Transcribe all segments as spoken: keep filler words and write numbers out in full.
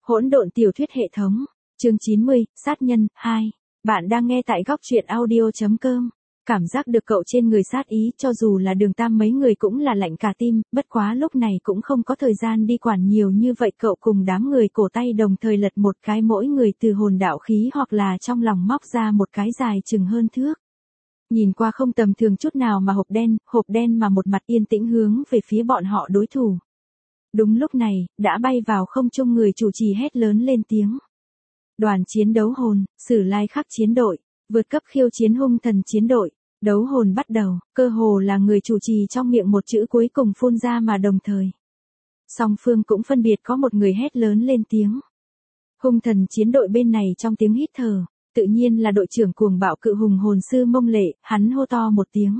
Hỗn độn tiểu thuyết hệ thống, chương chín mươi, sát nhân, hai. Bạn đang nghe tại góc truyện audio chấm com. Cảm giác được cậu trên người sát ý, cho dù là Đường Tam mấy người cũng là lạnh cả tim, bất quá lúc này cũng không có thời gian đi quản nhiều như vậy. Cậu cùng đám người cổ tay đồng thời lật một cái, mỗi người từ hồn đạo khí hoặc là trong lòng móc ra một cái dài chừng hơn thước. Nhìn qua không tầm thường chút nào mà hộp đen, hộp đen mà một mặt yên tĩnh hướng về phía bọn họ đối thủ. Đúng lúc này, đã bay vào không trung người chủ trì hét lớn lên tiếng. Đoàn chiến đấu hồn, Sử Lai Khắc chiến đội, vượt cấp khiêu chiến hung thần chiến đội, đấu hồn bắt đầu, cơ hồ là người chủ trì trong miệng một chữ cuối cùng phun ra mà đồng thời. Song phương cũng phân biệt có một người hét lớn lên tiếng. Hung thần chiến đội bên này trong tiếng hít thở, tự nhiên là đội trưởng cuồng bạo cự hùng hồn sư Mông Lệ, hắn hô to một tiếng.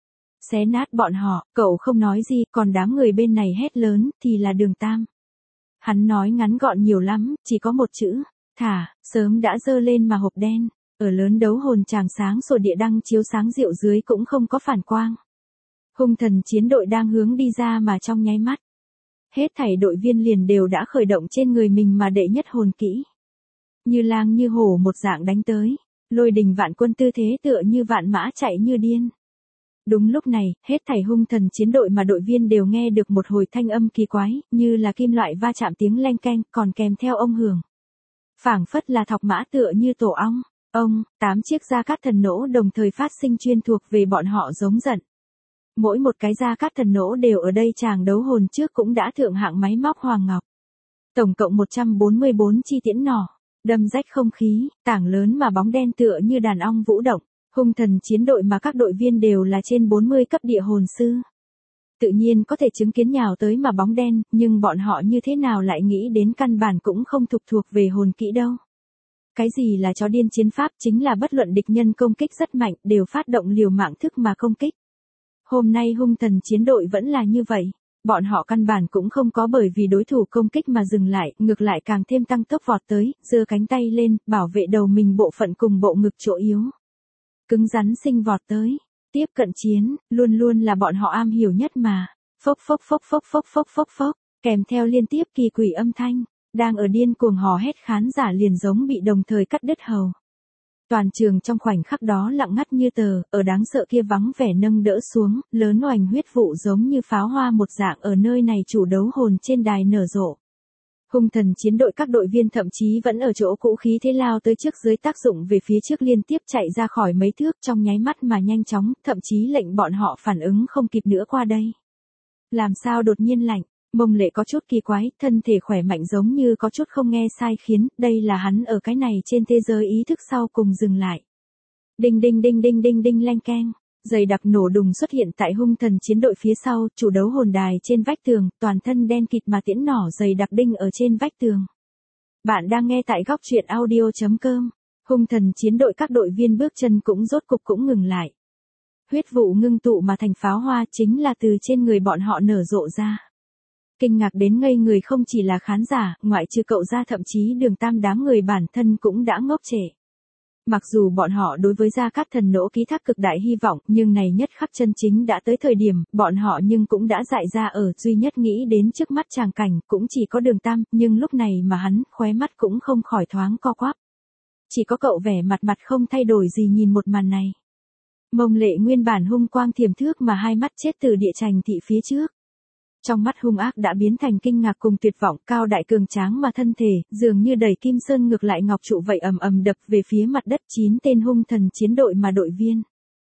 Xé nát bọn họ, cậu không nói gì, còn đám người bên này hét lớn, thì là Đường Tam. Hắn nói ngắn gọn nhiều lắm, chỉ có một chữ, thả, sớm đã dơ lên mà hộp đen, ở lớn đấu hồn tràng sáng sổ địa đăng chiếu sáng rượu dưới cũng không có phản quang. Hung thần chiến đội đang hướng đi ra mà trong nháy mắt. Hết thảy đội viên liền đều đã khởi động trên người mình mà đệ nhất hồn kỹ. Như lang như hổ một dạng đánh tới, lôi đình vạn quân tư thế tựa như vạn mã chạy như điên. Đúng lúc này, hết thảy hung thần chiến đội mà đội viên đều nghe được một hồi thanh âm kỳ quái, như là kim loại va chạm tiếng leng keng, còn kèm theo ông hưởng. Phảng phất là thọc mã tựa như tổ ong, ông, tám chiếc gia cát thần nỗ đồng thời phát sinh chuyên thuộc về bọn họ giống giận. Mỗi một cái gia cát thần nỗ đều ở đây chàng đấu hồn trước cũng đã thượng hạng máy móc hoàng ngọc. Tổng cộng một trăm bốn mươi bốn chi tiễn nỏ, đâm rách không khí, tảng lớn mà bóng đen tựa như đàn ong vũ động. Hung thần chiến đội mà các đội viên đều là trên bốn mươi cấp địa hồn sư. Tự nhiên có thể chứng kiến nhào tới mà bóng đen, nhưng bọn họ như thế nào lại nghĩ đến căn bản cũng không thuộc thuộc về hồn kỹ đâu. Cái gì là chó điên chiến pháp, chính là bất luận địch nhân công kích rất mạnh, đều phát động liều mạng thức mà công kích. Hôm nay hung thần chiến đội vẫn là như vậy. Bọn họ căn bản cũng không có bởi vì đối thủ công kích mà dừng lại, ngược lại càng thêm tăng tốc vọt tới, giơ cánh tay lên, bảo vệ đầu mình bộ phận cùng bộ ngực chỗ yếu. Cứng rắn sinh vọt tới, tiếp cận chiến, luôn luôn là bọn họ am hiểu nhất mà. Phốc phốc phốc phốc phốc phốc phốc phốc, kèm theo liên tiếp kỳ quỷ âm thanh, đang ở điên cuồng hò hét khán giả liền giống bị đồng thời cắt đứt hầu. Toàn trường trong khoảnh khắc đó lặng ngắt như tờ, ở đáng sợ kia vắng vẻ nâng đỡ xuống, lớn oành huyết vụ giống như pháo hoa một dạng ở nơi này chủ đấu hồn trên đài nở rộ. Hung thần chiến đội các đội viên thậm chí vẫn ở chỗ cũ khí thế lao tới trước dưới tác dụng về phía trước liên tiếp chạy ra khỏi mấy thước trong nháy mắt mà nhanh chóng, thậm chí lệnh bọn họ phản ứng không kịp nữa qua đây. Làm sao đột nhiên lạnh, Mông Lệ có chút kỳ quái, thân thể khỏe mạnh giống như có chút không nghe sai khiến, đây là hắn ở cái này trên thế giới ý thức sau cùng dừng lại. Đinh đinh đinh đinh đinh đinh leng keng. Dày đặc nổ đùng xuất hiện tại hung thần chiến đội phía sau, chủ đấu hồn đài trên vách tường, toàn thân đen kịt mà tiễn nỏ dày đặc đinh ở trên vách tường. Bạn đang nghe tại góc truyện audio chấm com. Hung thần chiến đội các đội viên bước chân cũng rốt cục cũng ngừng lại. Huyết vụ ngưng tụ mà thành pháo hoa chính là từ trên người bọn họ nở rộ ra. Kinh ngạc đến ngây người không chỉ là khán giả, ngoại trừ cậu ra thậm chí Đường Tam đám người bản thân cũng đã ngốc trệ. Mặc dù bọn họ đối với gia cát thần nỗ ký thác cực đại hy vọng, nhưng này nhất khắc chân chính đã tới thời điểm, bọn họ nhưng cũng đã dại ra ở, duy nhất nghĩ đến trước mắt tràng cảnh, cũng chỉ có Đường Tam, nhưng lúc này mà hắn, khóe mắt cũng không khỏi thoáng co quắp. Chỉ có cậu vẻ mặt mặt không thay đổi gì nhìn một màn này. Mông Lệ nguyên bản hung quang thiềm thước mà hai mắt chết từ địa chành thị phía trước. Trong mắt hung ác đã biến thành kinh ngạc cùng tuyệt vọng, cao đại cường tráng mà thân thể, dường như đẩy kim sơn ngược lại ngọc trụ vậy ầm ầm đập về phía mặt đất chín tên hung thần chiến đội mà đội viên.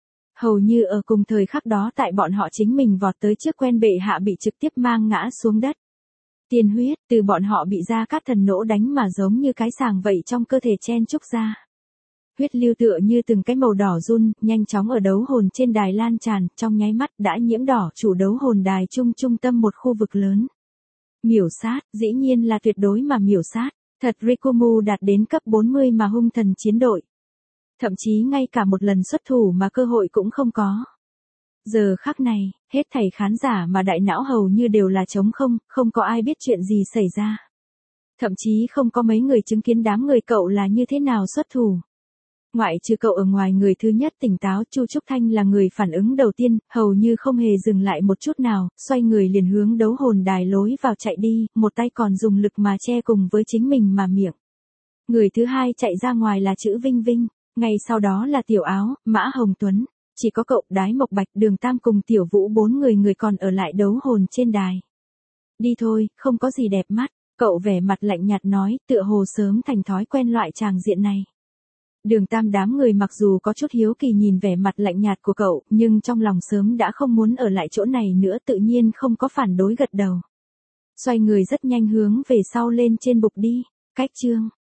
Hầu như ở cùng thời khắc đó tại bọn họ chính mình vọt tới trước quen bệ hạ bị trực tiếp mang ngã xuống đất. Tiên huyết, từ bọn họ bị gia cát thần nỗ đánh mà giống như cái sàng vậy trong cơ thể chen chúc ra. Huyết lưu tựa như từng cái màu đỏ run, nhanh chóng ở đấu hồn trên đài lan tràn, trong nháy mắt đã nhiễm đỏ chủ đấu hồn đài trung trung tâm một khu vực lớn. Miểu sát, dĩ nhiên là tuyệt đối mà miểu sát, thật Rikumu đạt đến cấp bốn mươi mà hung thần chiến đội. Thậm chí ngay cả một lần xuất thủ mà cơ hội cũng không có. Giờ khắc này, hết thảy khán giả mà đại não hầu như đều là trống không, không có ai biết chuyện gì xảy ra. Thậm chí không có mấy người chứng kiến đám người cậu là như thế nào xuất thủ. Ngoại trừ cậu ở ngoài người thứ nhất tỉnh táo, Chu Trúc Thanh là người phản ứng đầu tiên, hầu như không hề dừng lại một chút nào, xoay người liền hướng đấu hồn đài lối vào chạy đi, một tay còn dùng lực mà che cùng với chính mình mà miệng. Người thứ hai chạy ra ngoài là chữ Vinh Vinh, ngay sau đó là Tiểu Áo, Mã Hồng Tuấn, chỉ có cậu, Đái Mộc Bạch, Đường Tam cùng Tiểu Vũ bốn người người còn ở lại đấu hồn trên đài. Đi thôi, không có gì đẹp mắt, cậu vẻ mặt lạnh nhạt nói, tựa hồ sớm thành thói quen loại tràng diện này. Đường Tam đám người mặc dù có chút hiếu kỳ nhìn vẻ mặt lạnh nhạt của cậu, nhưng trong lòng sớm đã không muốn ở lại chỗ này nữa, tự nhiên không có phản đối, gật đầu. Xoay người rất nhanh hướng về sau lên trên bục đi. Cách chương